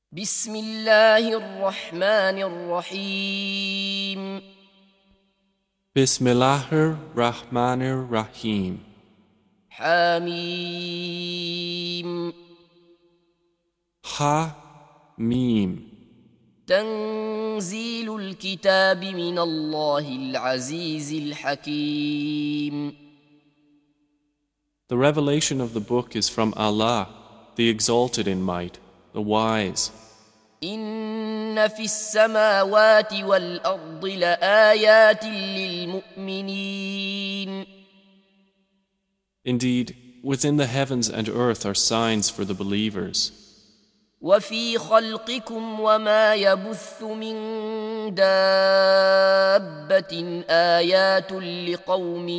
بسم الله الرحمن الرحيم Bismillahir Rahmanir Rahim. حميم Ha Mim. تنزيل الكتاب من الله العزيز الحكيم The revelation of the book is from Allah, the exalted in might, the wise. إن في السماوات والأرض لآيات للمؤمنين Indeed, within the heavens and earth are signs for the believers. وفي خلقكم وما يبث من دابة آيات لقوم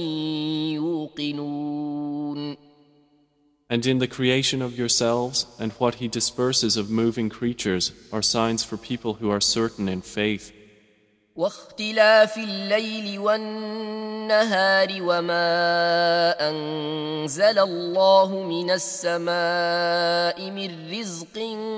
يوقنون And in the creation of yourselves and what He disperses of moving creatures are signs for people who are certain in faith. واختلاف الليل والنهار وما أنزل الله من السماء من رزق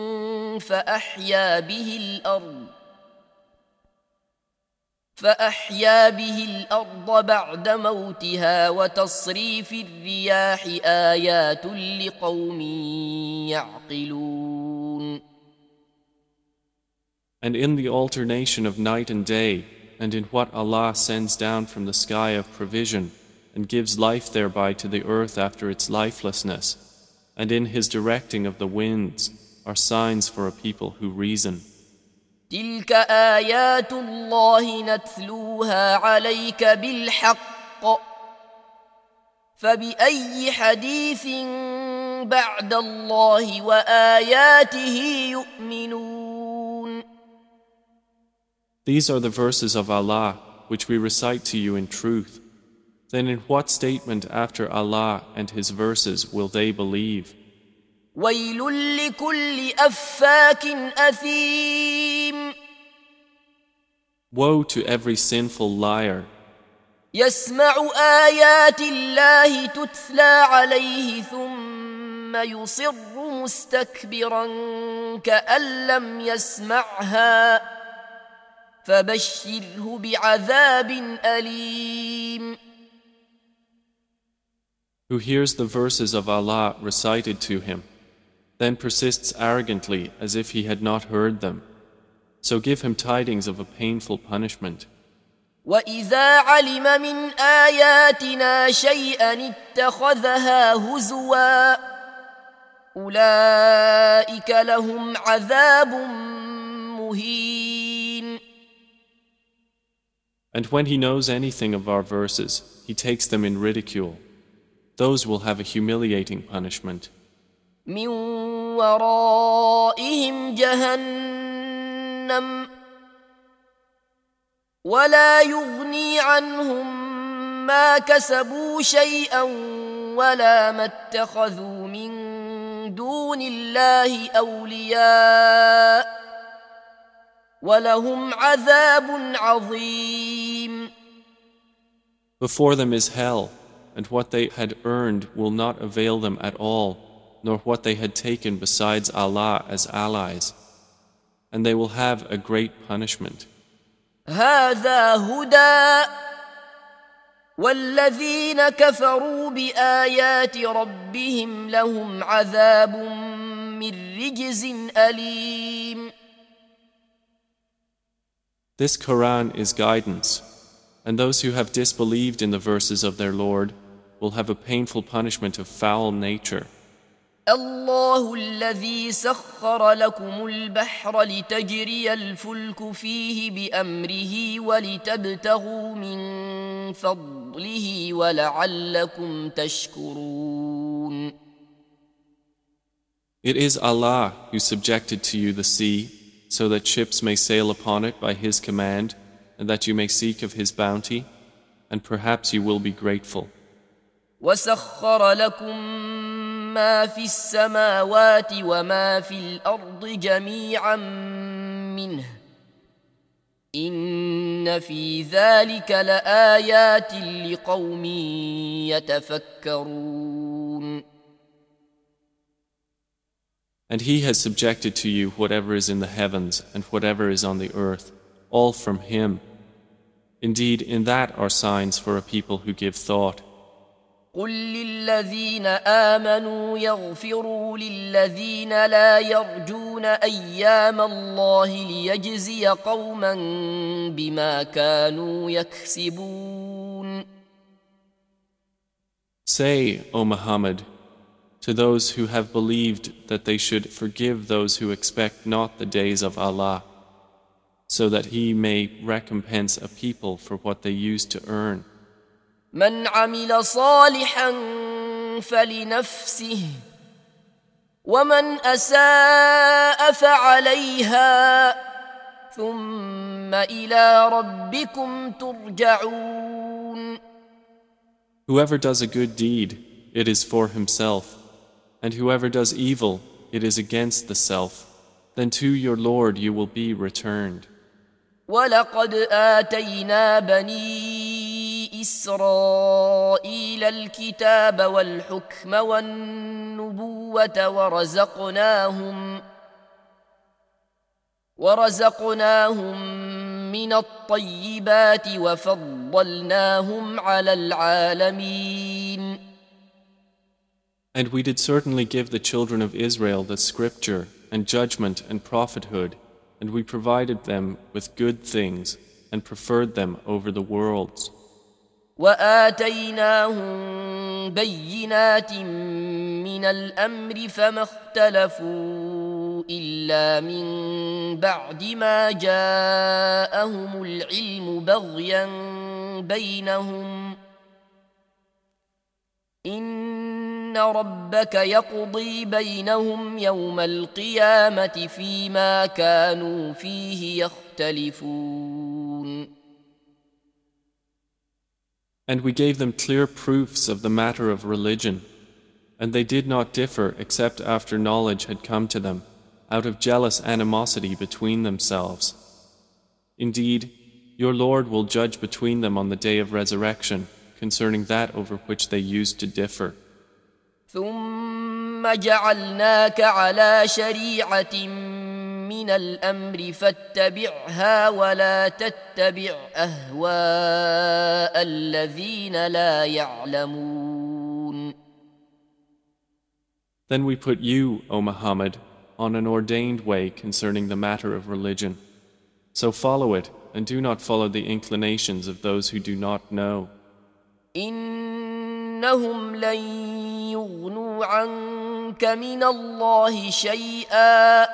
فأحيا به الأرض بعد موتها وتصريف الرياح آيات لقوم يعقلون And in the alternation of night and day, and in what Allah sends down from the sky of provision, and gives life thereby to the earth after its lifelessness, and in His directing of the winds, are signs for a people who reason. تلك آيات الله نتلوها عليك بالحق فبأي حديث بعد الله وآياته يؤمنون These are the verses of Allah, which we recite to you in truth. Then in what statement after Allah and His verses will they believe? ويل لكل أفاك أثيم Woe to every sinful liar, يسمع آيات الله تتلى عليه ثم يصر مستكبرا كأن لم يسمعها فبشره بعذاب أليم who hears the verses of Allah recited to him, then persists arrogantly as if he had not heard them. So give him tidings of a painful punishment. وإذا علم من آياتنا شيئا اتخذها هزوا أولئك لهم عذاب مهين And when he knows anything of our verses, he takes them in ridicule. Those will have a humiliating punishment. من ورائهم جهنم ولا يغني عنهم ما كسبوا شيئا ولا ما اتخذوا من دون الله أولياء ولهم عذاب عظيم Before them is hell, and what they had earned will not avail them at all, nor what they had taken besides Allah as allies. And they will have a great punishment. هذا هدى والذين كفروا بآيات ربهم لهم عذاب من رجز أليم This Quran is guidance, and those who have disbelieved in the verses of their Lord will have a painful punishment of foul nature. الله الذي سخر لكم البحر لتجري الفلك فيه بأمره ولتبتغوا من فضله ولعلكم تشكرون It is Allah who subjected to you the sea, so that ships may sail upon it by His command, and that you may seek of His bounty, and perhaps you will be grateful. وسخر لكم ما في السماوات وما في الأرض جميعا منه إن في ذلك لآيات لقوم يتفكرون And He has subjected to you whatever is in the heavens and whatever is on the earth, all from Him. Indeed, in that are signs for a people who give thought. قل للذين آمنوا يغفروا للذين لا يرجون أيام الله ليجزي قوما بما كانوا يكسبون. Say, O Muhammad, to those who have believed that they should forgive those who expect not the days of Allah, so that He may recompense a people for what they used to earn. من عمل صالحا فلنفسه ومن أساء فعليها ثم إلى ربكم ترجعون. Whoever does a good deed, it is for himself, and whoever does evil, it is against the self. Then to your Lord you will be returned. ولقد آتينا بني إسرائيل الكتاب والحكم والنبوة ورزقناهم من الطيبات وفضلناهم على العالمين. And we did certainly give the children of Israel the scripture and judgment and prophethood, and we provided them with good things and preferred them over the worlds. وآتيناهم بينات من الأمر فما اختلفوا إلا من بعد ما جاءهم العلم بغيا بينهم إن ربك يقضي بينهم يوم القيامة فيما كانوا فيه يختلفون. And we gave them clear proofs of the matter of religion, and they did not differ except after knowledge had come to them, out of jealous animosity between themselves. Indeed, your Lord will judge between them on the day of resurrection concerning that over which they used to differ. ثم جعلناك على شريعة من الأمر فاتبعها ولا تتبع أهواء الذين لا يعلمون. Then we put you, O Muhammad, on an ordained way concerning the matter of religion. So follow it and do not follow the inclinations of those who do not know. إنهم لن يغنوا عنك من الله شيئا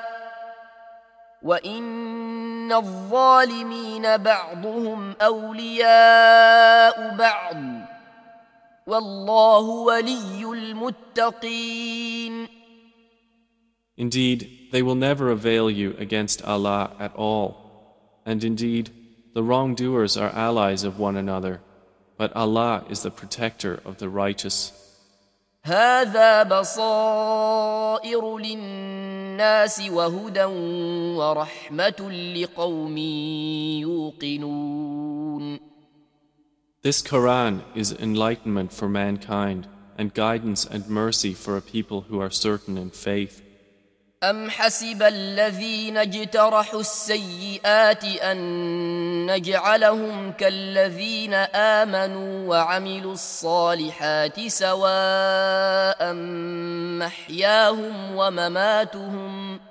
وإن الظالمين بعضهم أولياء بعض والله ولي المتقين. Indeed, they will never avail you against Allah at all. And indeed, the wrongdoers are allies of one another. But Allah is the protector of the righteous. هذا بصائر للناس وهدى ورحمة لقوم يوقنون. This Quran is enlightenment for mankind and guidance and mercy for a people who are certain in faith. أم حسب الذين اجترحوا السيئات أن نجعلهم كالذين آمنوا وعملوا الصالحات سواء محياهم ومماتهم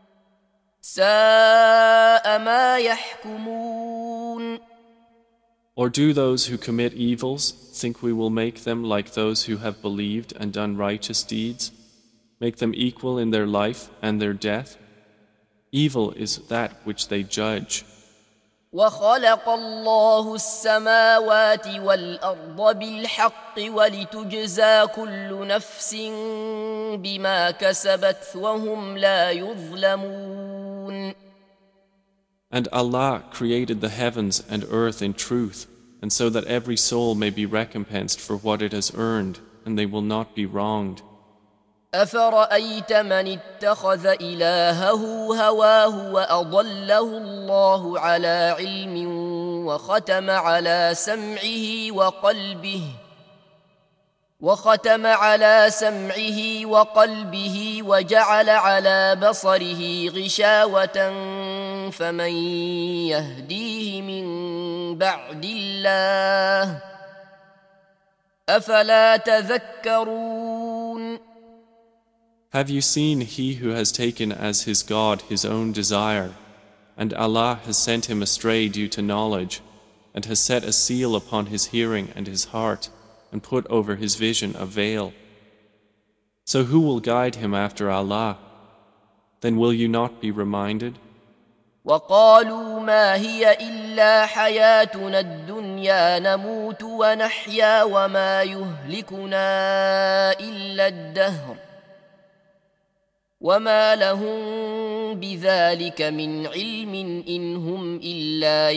ساء ما يحكمون. Or do those who commit evils think we will make them like those who have believed and done righteous deeds? Make them equal in their life and their death? Evil is that which they judge. وخلق الله السماوات والأرض بالحق ولتجزى كل نفس بما كسبت وهم لا يظلمون. And Allah created the heavens and earth in truth, and so that every soul may be recompensed for what it has earned, and they will not be wronged. أفرأيت من اتخذ إلهه هواه وأضله الله على علم وختم على سمعه وقلبه وختم على سمعه وقلبه وجعل على بصره غشاوة فمن يهديه من بعد الله أفلا تذكرون. Have you seen he who has taken as his God his own desire, and Allah has sent him astray due to knowledge, and has set a seal upon his hearing and his heart, and put over his vision a veil? So who will guide him after Allah? Then will you not be reminded? وقالوا ما هي إلا حياتنا الدنيا نموت ونحيا وما يهلكنا إلا الدهر وما لهم بذلك من علم إن هم إلا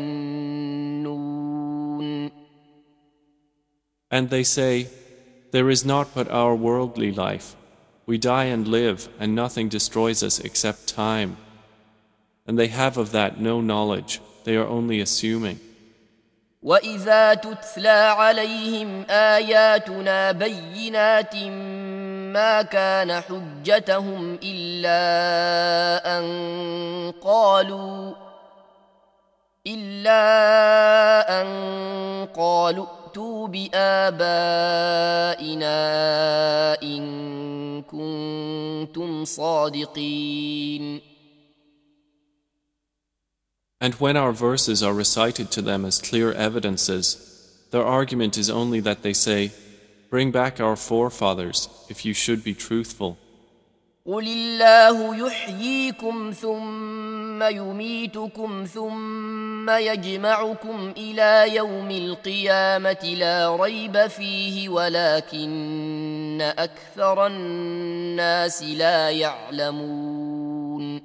يظنون. And they say, there is not but our worldly life. We die and live, and nothing destroys us except time. And they have of that no knowledge, they are only assuming. وَإِذَا تُتْلَى عَلَيْهِمْ آيَاتُنَا بَيِّنَاتٍ ما كان حجتهم إلا أن قالوا ائتوا بآبائنا إن كنتم صادقين. And when our verses are recited to them as clear evidences, their argument is only that they say, bring back our forefathers if you should be truthful. قل الله يحييكم ثم يميتكم ثم يجمعكم إلى يوم القيامة لا ريب فيه ولكن أكثر الناس لا يعلمون.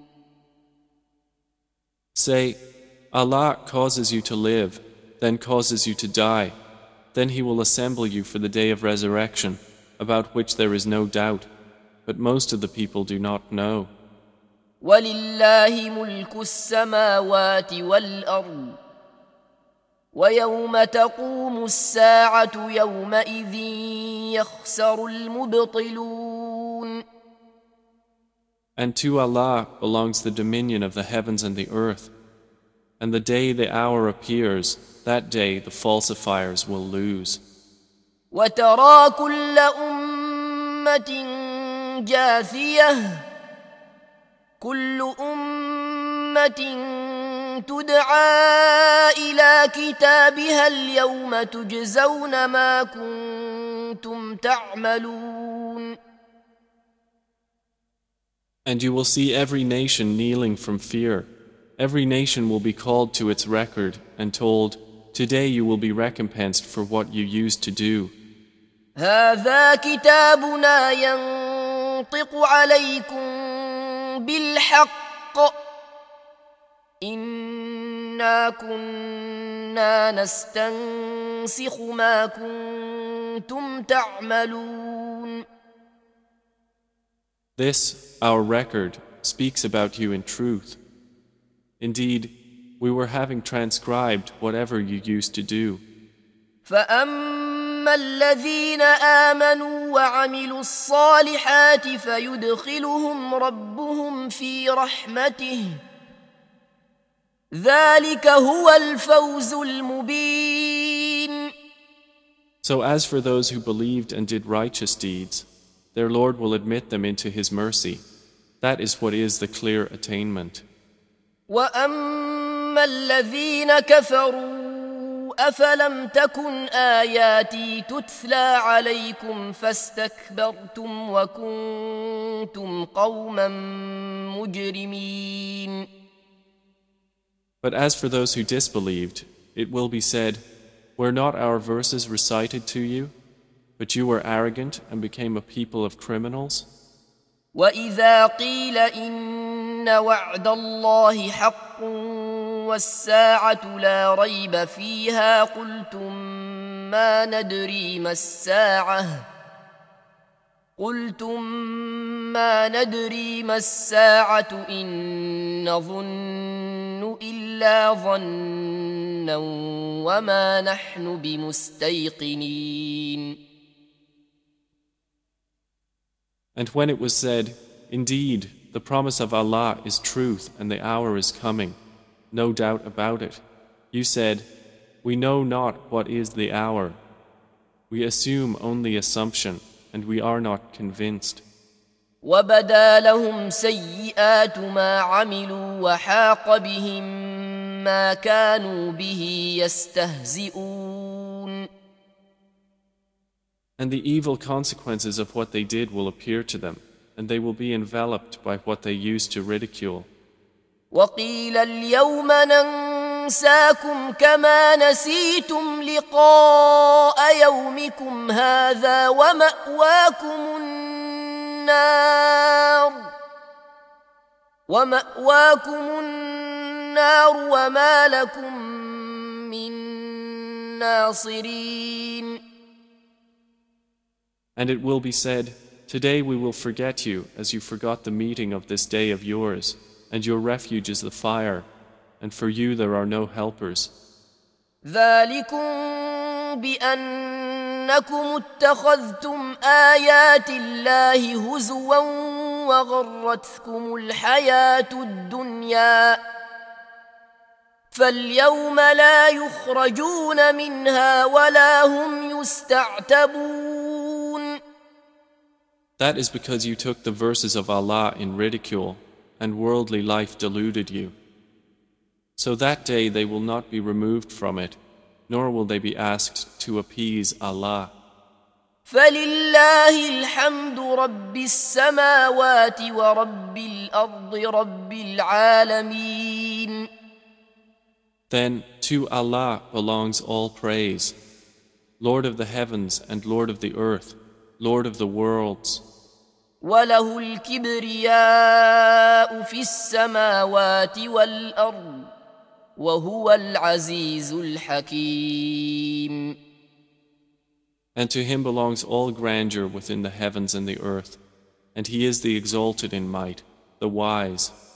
Say, Allah causes you to live, then causes you to die. Then He will assemble you for the day of resurrection, about which there is no doubt, but most of the people do not know. وَلِلَّهِ مُلْكُ السَّمَاوَاتِ وَالْأَرْضِ وَيَوْمَ تَقُومُ السَّاعَةُ يَوْمَئِذٍ يَخْسَرُ الْمُبْطِلُونَ. And to Allah belongs the dominion of the heavens and the earth. And the day the hour appears, that day the falsifiers will lose. وَتَرَى كُلَّ أُمَّةٍ جَاثِيَةً كُلُّ أُمَّةٍ تُدْعَى إِلَى كِتَابِهَا الْيَوْمَ تُجْزَوْنَ مَا كُنتُمْ تَعْمَلُونَ. And you will see every nation kneeling from fear. Every nation will be called to its record and told, today you will be recompensed for what you used to do. هذا كتابنا ينطق عليكم بالحق إنا كنا نستنسخ ما كنتم تعملون. This, our record, speaks about you in truth. Indeed, we were having transcribed whatever you used to do. فَأَمَّا الَّذِينَ آمَنُوا وَعَمِلُوا الصَّالِحَاتِ فَيُدْخِلُهُمْ رَبُّهُمْ فِي رَحْمَتِهِ ذَلِكَ هُوَ الْفَوْزُ الْمُبِينُ. So as for those who believed and did righteous deeds, their Lord will admit them into His mercy. That is what is the clear attainment. وَأَمَّا الَّذِينَ كَفَرُوا أَفَلَمْ تَكُنْ آيَاتِي تُتْلَى عَلَيْكُمْ فَاسْتَكْبَرْتُمْ وَكُنْتُمْ قَوْمًا مُجْرِمِينَ. But as for those who disbelieved, it will be said, were not our verses recited to you? But you were arrogant and became a people of criminals. وَإِذَا قِيلَ إِنَّ وَعْدَ اللَّهِ حَقٌّ وَالسَّاعَةُ لَا رَيْبَ فِيهَا قُلْتُمْ مَا نَدْرِي مَا السَّاعَةُ إِن نَّظُنُّ إِلَّا ظَنًّا وَمَا نَحْنُ بِمُسْتَيْقِنِينَ. And when it was said, "Indeed, the promise of Allah is truth and the hour is coming, no doubt about it," you said, "We know not what is the hour. We assume only assumption, and we are not convinced." وبدا لهم سيئات ما عملوا وحاق بهم ما كانوا به يستهزئون. And the evil consequences of what they did will appear to them, and they will be enveloped by what they used to ridicule. وقيل اليوم ننساكم كما نسيتم لقاء يومكم هذا ومأواكم النار وما لكم من ناصرين. And it will be said, "Today we will forget you as you forgot the meeting of this day of yours, and your refuge is the fire, and for you there are no helpers." ذلكم بأنكم اتخذتم آيات الله هزوا وغرتكم الحياة الدنيا فاليوم لا يخرجون منها ولا هم يستعتبون. That is because you took the verses of Allah in ridicule, and worldly life deluded you. So that day they will not be removed from it, nor will they be asked to appease Allah. فلله الحمد رب السماوات ورب الأرض رب العالمين. Then to Allah belongs all praise, Lord of the heavens and Lord of the earth, Lord of the worlds. وله الكبرياء في السماوات والأرض وهو العزيز الحكيم. And to him belongs all grandeur within the heavens and the earth, and he is the exalted in might, the wise.